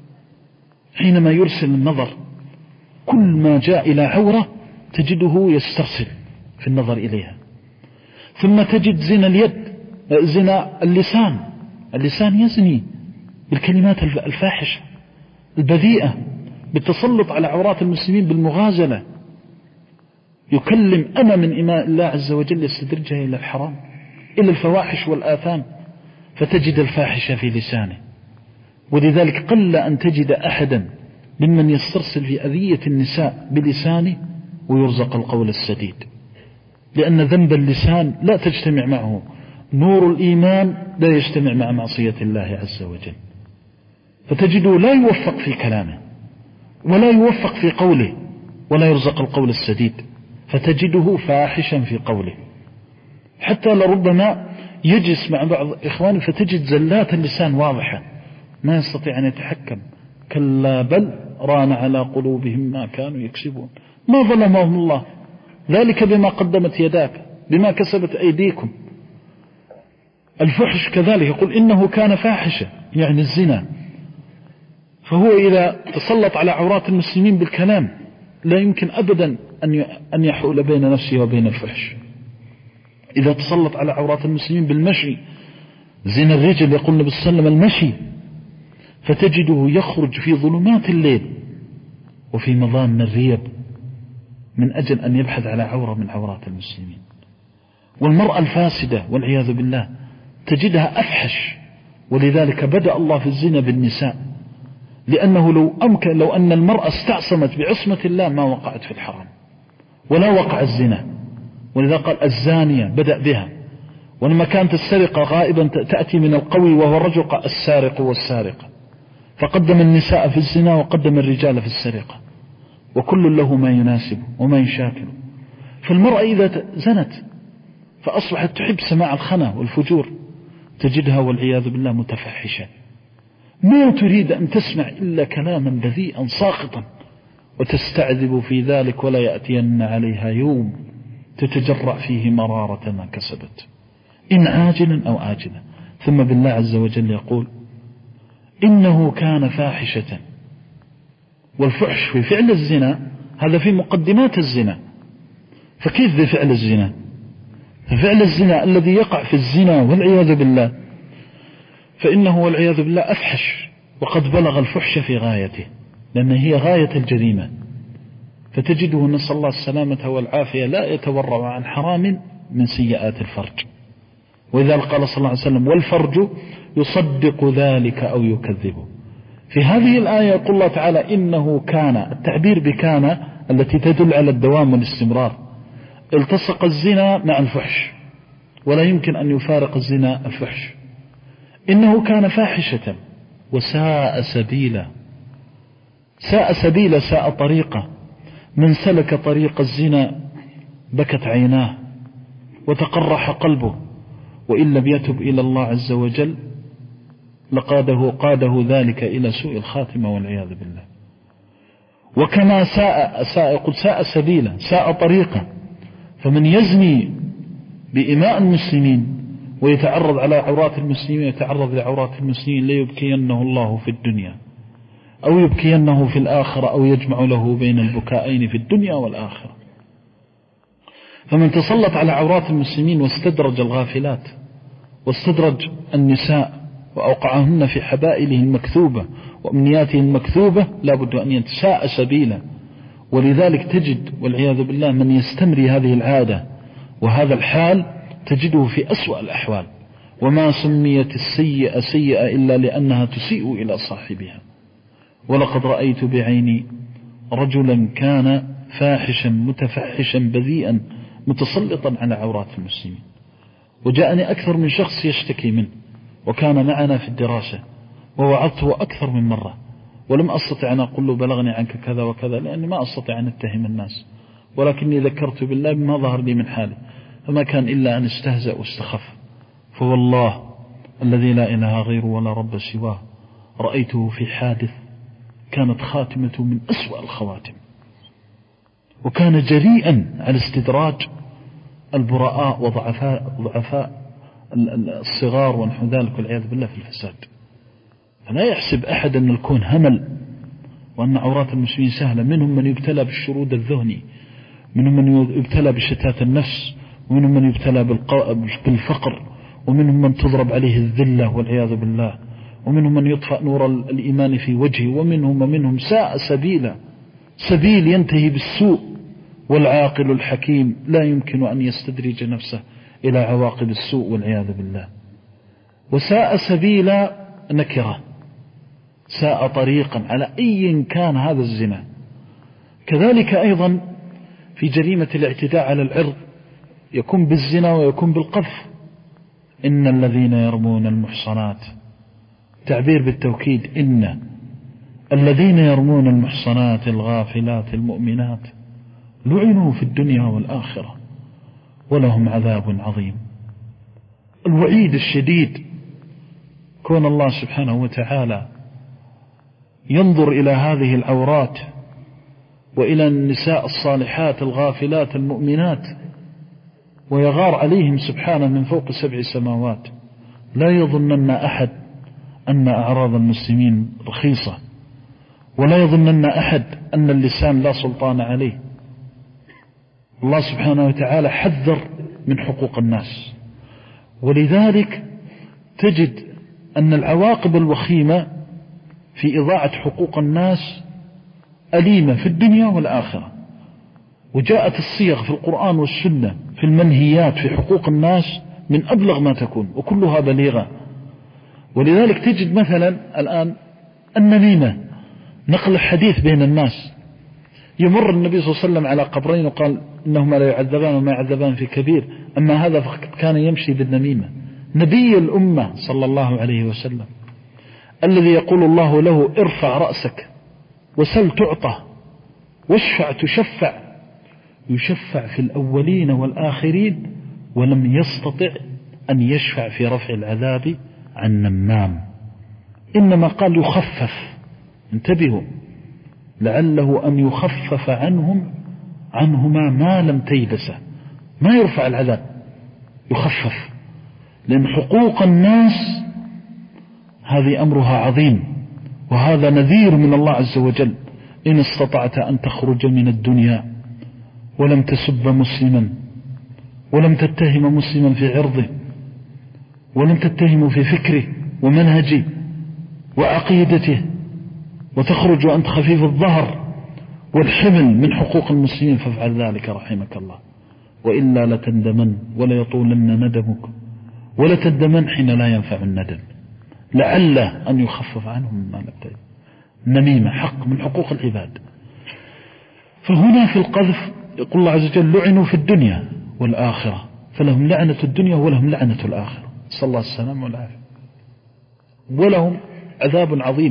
حينما يرسل النظر. كل ما جاء إلى عورة تجده يسترسل في النظر إليها. ثم تجد زنا اليد، زنا اللسان، اللسان يزني بالكلمات الفاحشة البذيئة بالتسلط على عورات المسلمين بالمغازلة، يكلم أنا من إماء الله عز وجل يستدرجها إلى الحرام إلى الفواحش والآثام، فتجد الفاحشة في لسانه. ولذلك قل أن تجد أحدا ممن يسترسل في أذية النساء بلسانه ويرزق القول السديد، لأن ذنب اللسان لا تجتمع معه نور الإيمان، لا يجتمع مع معصية الله عز وجل، فتجده لا يوفق في كلامه ولا يوفق في قوله ولا يرزق القول السديد، فتجده فاحشا في قوله. حتى لربما يجلس مع بعض إخوانه فتجد زلات اللسان واضحة ما يستطيع أن يتحكم. كلا بل ران على قلوبهم ما كانوا يكسبون، ما ظلمهم الله، ذلك بما قدمت يداك بما كسبت أيديكم. الفحش كذلك يقول إنه كان فاحشة، يعني الزنا، فهو إذا تسلط على عورات المسلمين بالكلام لا يمكن أبدا أن يحول بين نفسه وبين الفحش. إذا تسلط على عورات المسلمين بالمشي، زنا الرجل يقول النبي صلى الله عليه وسلم المشي، فتجده يخرج في ظلمات الليل وفي مظان الريب من أجل أن يبحث على عورة من عورات المسلمين. والمرأة الفاسدة والعياذ بالله تجدها أفحش، ولذلك بدأ الله في الزنا بالنساء، لأنه لو أمكن لو أن المرأة استعصمت بعصمة الله ما وقعت في الحرام ولا وقع الزنا. ولذا قال الزانية بدأ بها، ولما كانت السرقة غائبا تأتي من القوي وهو الرجل قال السارق والسارقة، فقدم النساء في الزنا وقدم الرجال في السرقة، وكل له ما يناسب وما يشاكل. فالمرأة إذا زنت فأصبحت تحب سماع الخنا والفجور، تجدها والعياذ بالله متفحشة، ما تريد أن تسمع إلا كلاما بذيئا ساقطا، وتستعذب في ذلك ولا يأتين عليها يوم تتجرأ فيه مرارة ما كسبت إن عاجلا أو آجلا. ثم بالله عز وجل يقول إنه كان فاحشة. والفحش في فعل الزنا هذا في مقدمات الزنا، فكيف بفعل الزنا؟ ففعل الزنا الذي يقع في الزنا والعياذ بالله فإنه والعياذ بالله أفحش، وقد بلغ الفحش في غايته، لأن هي غاية الجريمة. فتجده نسأل الله السلامة والعافية لا يتورع عن حرام من سيئات الفرج. وإذا قال صلى الله عليه وسلم والفرج يصدق ذلك أو يكذبه. في هذه الآية يقول الله تعالى إنه كان، التعبير بكان التي تدل على الدوام والاستمرار. التصق الزنا مع الفحش ولا يمكن أن يفارق الزنا الفحش. إنه كان فاحشة وساء سبيلا. ساء سبيلا ساء طريقة. من سلك طريق الزنا بكت عيناه وتقرح قلبه، وإن لم يتب إلى الله عز وجل لقاده قاده ذلك إلى سوء الخاتمة والعياذ بالله. وكما ساء ساء قد ساء سبيلا ساء طريقة. فمن يزني بإماء المسلمين ويتعرض على عورات المسلمين يتعرض لعورات المسلمين ليبكينه الله في الدنيا أو يبكينه في الآخرة أو يجمع له بين البكائين في الدنيا والآخرة. فمن تسلط على عورات المسلمين واستدرج الغافلات واستدرج النساء وأوقعهن في حبائله المكذوبة وأمنياته المكذوبة لا بد أن يتساء سبيلا. ولذلك تجد والعياذ بالله من يستمري هذه العادة وهذا الحال تجده في أسوأ الأحوال. وما سميت السيئة سيئة إلا لأنها تسيء إلى صاحبها. ولقد رأيت بعيني رجلا كان فاحشا متفحشا بذيئا متسلطا على عورات المسلمين، وجاءني أكثر من شخص يشتكي منه وكان معنا في الدراسة ووعظته أكثر من مرة ولم أستطع أن أقول له بلغني عنك كذا وكذا لأني ما أستطيع أن أتهم الناس، ولكني ذكرت بالله بما ظهر لي من حالي فما كان إلا أن استهزأ واستخف. فوالله الذي لا إله غيره ولا رب سواه رأيته في حادث كانت خاتمته من أسوأ الخواتم، وكان جريئا على استدراج البراء وضعفاء ضعفاء الصغار ونحو ذلك والعياذ بالله في الفساد. فلا يحسب أحد أن الكون همل وأن عورات المسلمين سهلة. منهم من يبتلى بالشرود الذهني، منهم من يبتلى بشتات النفس، ومنهم من يبتلى بالفقر، ومنهم من تضرب عليه الذلة والعياذ بالله، ومنهم من يطفأ نور الإيمان في وجهه، ومنهم ومنهم ساء سبيلا سبيل ينتهي بالسوء. والعاقل الحكيم لا يمكن أن يستدرج نفسه إلى عواقب السوء والعياذ بالله. وساء سبيلا نكرة، ساء طريقا على أي كان هذا الزنا. كذلك أيضا في جريمة الاعتداء على العرض يكون بالزنا ويكون بالقذف. إن الذين يرمون المحصنات، تعبير بالتوكيد، إن الذين يرمون المحصنات الغافلات المؤمنات لعنوا في الدنيا والآخرة ولهم عذاب عظيم. الوعيد الشديد كون الله سبحانه وتعالى ينظر إلى هذه العورات وإلى النساء الصالحات الغافلات المؤمنات ويغار عليهم سبحانه من فوق سبع سماوات. لا يظنن أحد أن أعراض المسلمين رخيصة، ولا يظنن أحد أن اللسان لا سلطان عليه. الله سبحانه وتعالى حذر من حقوق الناس، ولذلك تجد أن العواقب الوخيمة في إضاعة حقوق الناس أليمة في الدنيا والآخرة. وجاءت الصيغ في القرآن والسنة في المنهيات في حقوق الناس من أبلغ ما تكون وكلها بليغة. ولذلك تجد مثلا الآن النميمة، نقل الحديث بين الناس. يمر النبي صلى الله عليه وسلم على قبرين وقال إنهما لا يعذبان وما يعذبان في كبير، أما هذا فقد كان يمشي بالنميمة. نبي الأمة صلى الله عليه وسلم الذي يقول الله له ارفع رأسك وسل تعطى واشفع تشفع، يشفع في الأولين والآخرين ولم يستطع أن يشفع في رفع العذاب عن نمام، إنما قال يخفف. انتبهوا، لعله أن يخفف عنهم عنهما ما لم تيبسه، ما يرفع العذاب، يخفف. لأن حقوق الناس هذه أمرها عظيم، وهذا نذير من الله عز وجل. إن استطعت أن تخرج من الدنيا ولم تسب مسلما ولم تتهم مسلما في عرضه ولم تتهم في فكره ومنهجه وعقيدته، وتخرج وأنت خفيف الظهر والحمل من حقوق المسلمين فافعل ذلك رحمك الله، وإلا لتندمن ولا يطولن ندمك، ولا تندمن حين لا ينفع الندم، لعل أن يخفف عنهم ما نبتدي. النميمة حق من حقوق العباد. فهنا في القذف يقول الله عز وجل لعنوا في الدنيا والآخرة، فلهم لعنة الدنيا ولهم لعنة الآخرة، صلى الله السلام والعافية، ولهم عذاب عظيم.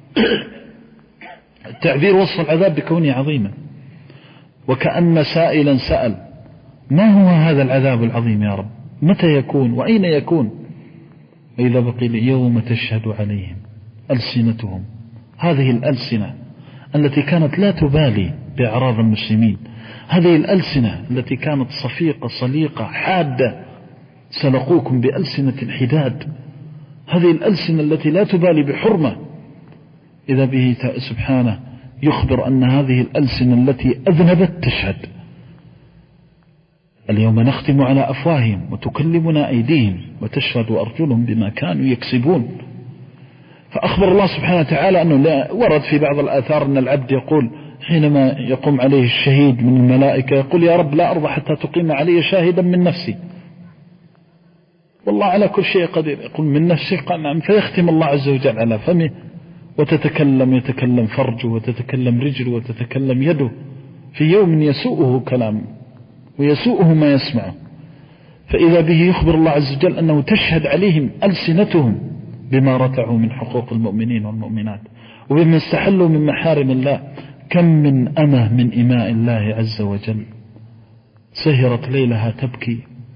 التعبير وصف العذاب بكونه عظيما، وكأن سائلا سأل ما هو هذا العذاب العظيم يا رب؟ متى يكون وأين يكون؟ وإذا بقي يوم تشهد عليهم ألسنتهم، هذه الألسنة التي كانت لا تبالي بأعراض المسلمين، هذه الألسنة التي كانت صفيقة صليقة حادة، سلقوكم بألسنة حداد، هذه الألسنة التي لا تبالي بحرمة، إذا به سبحانه يخبر أن هذه الألسنة التي أذنبت تشهد. اليوم نختم على أفواههم وتكلمنا أيديهم وتشهد أرجلهم بما كانوا يكسبون. فأخبر الله سبحانه وتعالى أنه لا ورد في بعض الآثار أن العبد يقول حينما يقوم عليه الشهيد من الملائكة يقول يا رب لا أرضى حتى تقيم علي شاهدا من نفسي، والله على كل شيء قدير. يقول من نفسي قال نعم، فيختم الله عز وجل على فمه وتتكلم يتكلم فرجه وتتكلم رجله وتتكلم يده، في يوم يسوءه كلام ويسوءه ما يسمعه. فإذا به يخبر الله عز وجل أنه تشهد عليهم ألسنتهم بما رتعوا من حقوق المؤمنين والمؤمنات وبما استحلوا من محارم الله. كم من أمة من إماء الله عز وجل سهرت ليلها تبكي،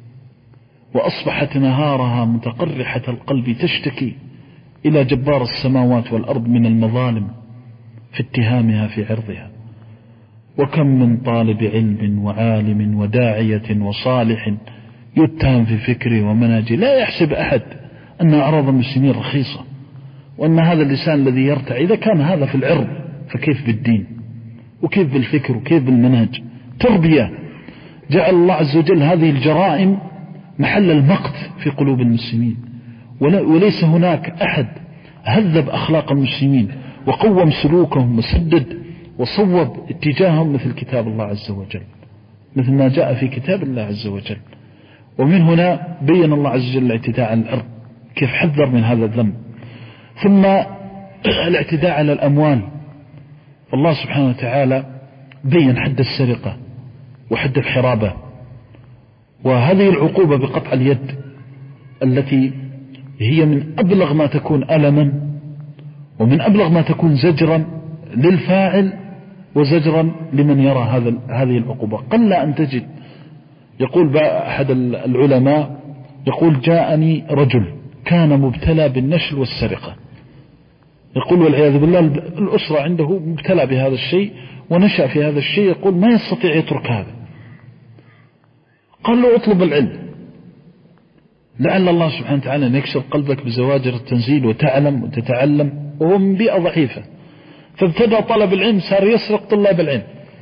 وأصبحت نهارها متقرحة القلب تشتكي إلى جبار السماوات والأرض من المظالم في اتهامها في عرضها. وكم من طالب علم وعالم وداعية وصالح يتهم في فكره ومناجه، لا يحسب أحد أن أعراض المسلمين رخيصة، وأن هذا اللسان الذي يرتع إذا كان هذا في العرض فكيف بالدين وكيف بالفكر وكيف بالمنهج؟ تربية. جعل الله عز وجل هذه الجرائم محل المقت في قلوب المسلمين، وليس هناك أحد هذب أخلاق المسلمين وقوم سلوكهم وسدد وصوب اتجاههم مثل كتاب الله عز وجل، مثل ما جاء في كتاب الله عز وجل. ومن هنا بين الله عز وجل الاعتداء على الأرض، كيف حذر من هذا الذنب. ثم الاعتداء على الأموال، الله سبحانه وتعالى بين حد السرقة وحد الحرابة، وهذه العقوبة بقطع اليد التي هي من أبلغ ما تكون ألما ومن أبلغ ما تكون زجرا للفاعل وزجرا لمن يرى هذا هذه العقوبة. قل أن تجد، يقول أحد العلماء يقول جاءني رجل كان مبتلى بالنشل والسرقة، يقول والعياذ بالله الأسرة عنده مبتلى بهذا الشيء ونشأ في هذا الشيء، يقول ما يستطيع يترك هذا. قال له اطلب العلم، لعل الله سبحانه وتعالى أن يكسر قلبك بزواجر التنزيل وتعلم وتتعلم، وهو من بيئة ضعيفة. فابتدأ طلب العلم، صار يسرق طلاب العلم،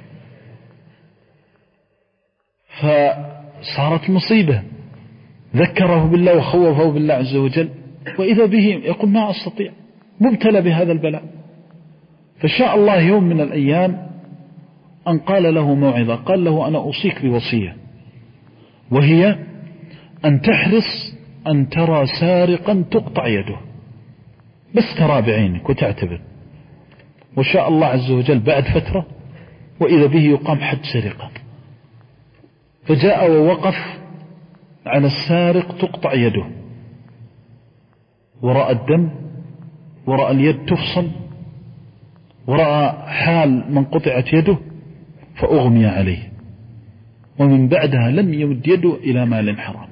فصارت مصيبة، ذكره بالله وخوفه بالله عز وجل، وإذا به يقول ما أستطيع، مبتلى بهذا البلاء. فشاء الله يوم من الأيام أن قال له موعظة، قال له أنا أوصيك بوصية، وهي أن تحرص أن ترى سارقا تقطع يده، بس ترى بعينك وتعتبر. وشاء الله عز وجل بعد فترة وإذا به يقام حد سرقة، فجاء ووقف على السارق تقطع يده، ورأى الدم، ورأى اليد تفصل، ورأى حال من قطعت يده، فأغمي عليه، ومن بعدها لم يمد يده إلى مال حرام.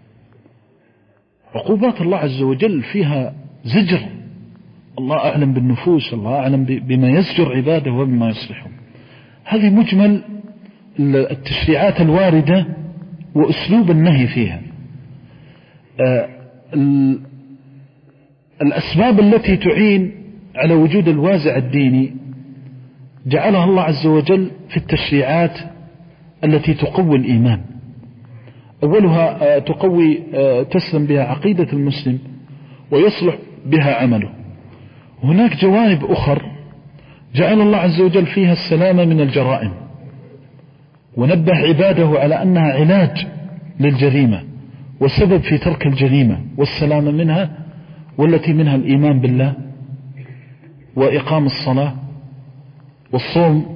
عقوبات الله عز وجل فيها زجر، الله أعلم بالنفوس، الله أعلم بما يزجر عباده وبما يصلحهم. هذه مجمل التشريعات الواردة وأسلوب النهي فيها. الأسباب التي تعين على وجود الوازع الديني جعلها الله عز وجل في التشريعات التي تقوي الإيمان. أولها تقوي تسلم بها عقيدة المسلم ويصلح بها عمله. هناك جوانب أخر جعل الله عز وجل فيها السلامة من الجرائم، ونبه عباده على أنها علاج للجريمة وسبب في ترك الجريمة والسلامة منها، والتي منها الإيمان بالله وإقام الصلاة والصوم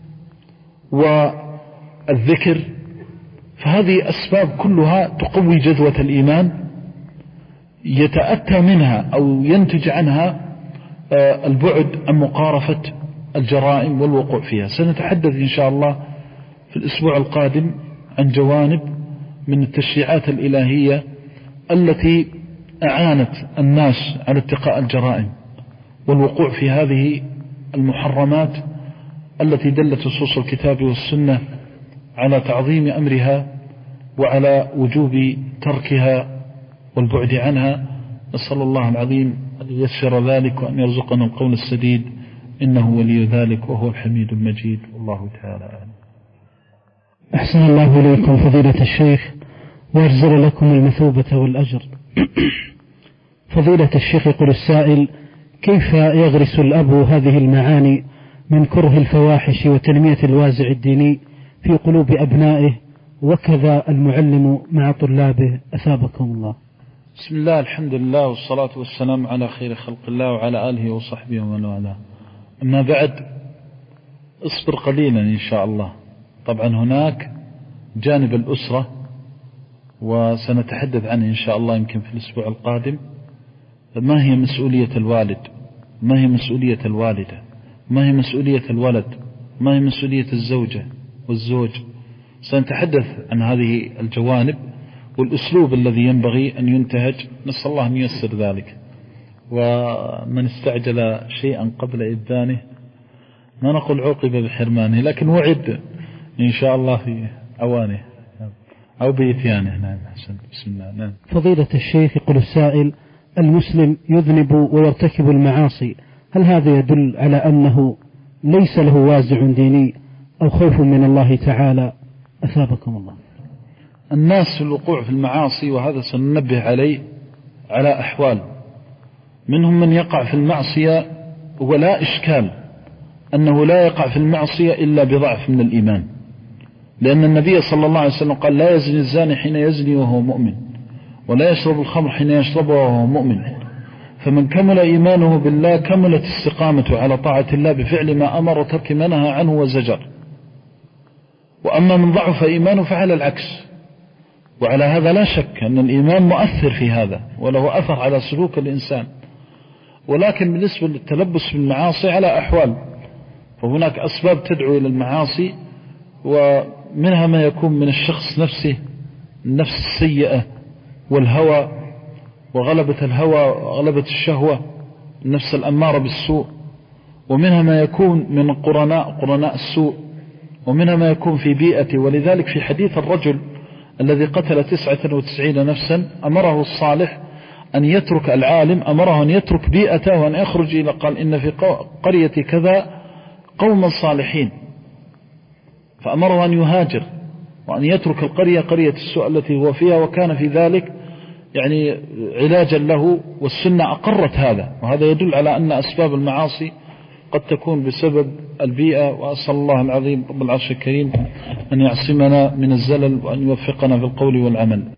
والذكر. فهذه أسباب كلها تقوي جذوة الإيمان، يتأتى منها أو ينتج عنها البعد عن مقارفة الجرائم والوقوع فيها. سنتحدث إن شاء الله في الأسبوع القادم عن جوانب من التشريعات الإلهية التي أعانت الناس على اتقاء الجرائم والوقوع في هذه المحرمات التي دلت نصوص الكتاب والسنة على تعظيم أمرها وعلى وجوب تركها والبعد عنها. نسأل الله العظيم أن ييسر ذلك وأن يرزقنا القول السديد، إنه ولي ذلك وهو الحميد المجيد، والله تعالى أعلم. أحسن الله إليكم فضيلة الشيخ ويجزل لكم المثوبة والأجر. فضيلة الشيخ يقول السائل: كيف يغرس الأب هذه المعاني من كره الفواحش وتنمية الوازع الديني في قلوب أبنائه وكذا المعلم مع طلابه، أثابكم الله؟ بسم الله، الحمد لله، والصلاة والسلام على خير خلق الله وعلى آله وصحبه ومن والاه. أما بعد، اصبر قليلا إن شاء الله. طبعا هناك جانب الأسرة وسنتحدث عنه إن شاء الله يمكن في الأسبوع القادم. ما هي مسؤولية الوالد؟ ما هي مسؤولية الوالدة؟ ما هي مسؤولية الولد؟ ما هي مسؤولية الزوجة والزوج؟ سنتحدث عن هذه الجوانب والأسلوب الذي ينبغي أن ينتهج، نسأل الله أن ييسر ذلك. ومن استعجل شيئا قبل إذانه ما نقول عوقب بحرمانه، لكن وعد إن شاء الله في أوانه أو بإتيانه. نعم، حسن. بسم الله. نعم. فضيلة الشيخ يقول السائل: المسلم يذنب ويرتكب المعاصي، هل هذا يدل على أنه ليس له وازع ديني أو خوف من الله تعالى؟ أثابكم الله. الناس في الوقوع في المعاصي، وهذا سننبه عليه، على أحوال. منهم من يقع في المعصية ولا إشكال أنه لا يقع في المعصية إلا بضعف من الإيمان، لأن النبي صلى الله عليه وسلم قال: لا يزني الزاني حين يزني وهو مؤمن، ولا يشرب الخمر حين يشربه وهو مؤمن. فمن كمل إيمانه بالله كملت استقامته على طاعة الله بفعل ما أمر وترك ما نهى عنه وزجر. وأما من ضعف إيمانه فعلى العكس. وعلى هذا لا شك أن الإيمان مؤثر في هذا وله أثر على سلوك الإنسان، ولكن بالنسبة للتلبس بالمعاصي على أحوال. فهناك أسباب تدعو إلى المعاصي، ومنها ما يكون من الشخص نفسه، النفس السيئة والهوى وغلبة الهوى وغلبة الشهوة، النفس الأمارة بالسوء. ومنها ما يكون من قرناء قرناء السوء، ومنها ما يكون في بيئته. ولذلك في حديث الرجل الذي قتل تسعة وتسعين نفسا أمره الصالح أن يترك العالم أمره أن يترك بيئته وأن يخرج إلى، قال: إن في قرية كذا قوم صالحين، فأمره أن يهاجر وأن يترك القرية قرية السوء التي هو فيها، وكان في ذلك يعني علاجا له، والسنة أقرت هذا. وهذا يدل على أن أسباب المعاصي قد تكون بسبب البيئة. وأسأل الله العظيم رب العرش الكريم أن يعصمنا من الزلل وأن يوفقنا في القول والعمل.